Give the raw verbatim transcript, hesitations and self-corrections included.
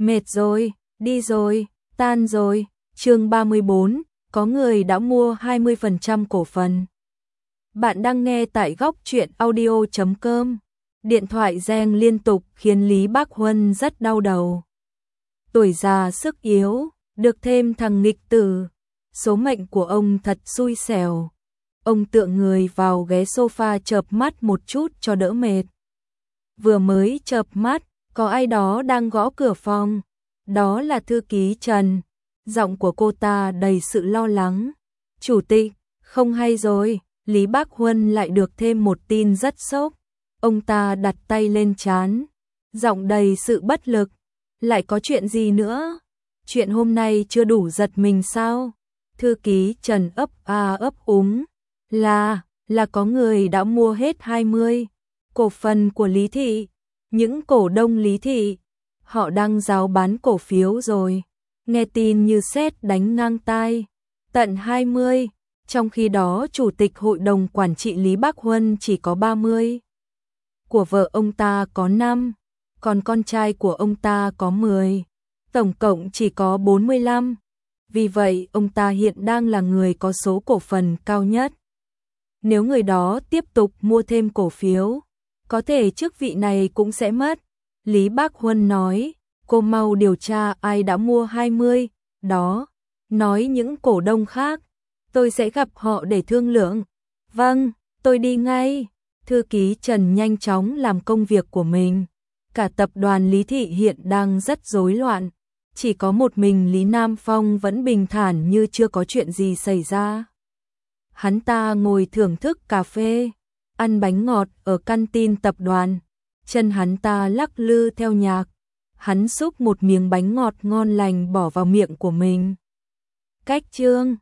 Mệt rồi, đi rồi, tan rồi. Chương ba mươi bốn, có người đã mua hai mươi phần trăm cổ phần. Bạn đang nghe tại góc truyện audio chấm com. Điện thoại reng liên tục khiến Lý Bác Huân rất đau đầu. Tuổi già sức yếu, được thêm thằng nghịch tử. Số mệnh của ông thật xui xẻo. Ông tựa người vào ghế sofa chợp mắt một chút cho đỡ mệt. Vừa mới chợp mắt, có ai đó đang gõ cửa phòng. Đó là thư ký Trần. Giọng của cô ta đầy sự lo lắng. Chủ tịch, không hay rồi, Lý Bác Huân lại được thêm một tin rất sốc. Ông ta đặt tay lên trán, giọng đầy sự bất lực. Lại có chuyện gì nữa? Chuyện hôm nay chưa đủ giật mình sao? Thư ký Trần ấp a ấp úng. Là, là có người đã mua hết hai mươi cổ phần của Lý Thị. Những cổ đông Lý Thị, họ đang rao bán cổ phiếu rồi. Nghe tin như sét đánh ngang tai. Tận hai mươi, trong khi đó chủ tịch hội đồng quản trị Lý Bác Huân chỉ có ba mươi. Của vợ ông ta có năm, còn con trai của ông ta có mười. Tổng cộng chỉ có bốn mươi lăm. Vì vậy ông ta hiện đang là người có số cổ phần cao nhất. Nếu người đó tiếp tục mua thêm cổ phiếu, có thể chức vị này cũng sẽ mất. Lý Bác Huân nói, cô mau điều tra ai đã mua hai mươi, đó, nói những cổ đông khác, tôi sẽ gặp họ để thương lượng. Vâng, tôi đi ngay. Thư ký Trần nhanh chóng làm công việc của mình. Cả tập đoàn Lý Thị hiện đang rất rối loạn. Chỉ có một mình Lý Nam Phong vẫn bình thản như chưa có chuyện gì xảy ra. Hắn ta ngồi thưởng thức cà phê, ăn bánh ngọt ở căn tin tập đoàn. Chân hắn ta lắc lư theo nhạc. Hắn xúc một miếng bánh ngọt ngon lành bỏ vào miệng của mình. Cách chương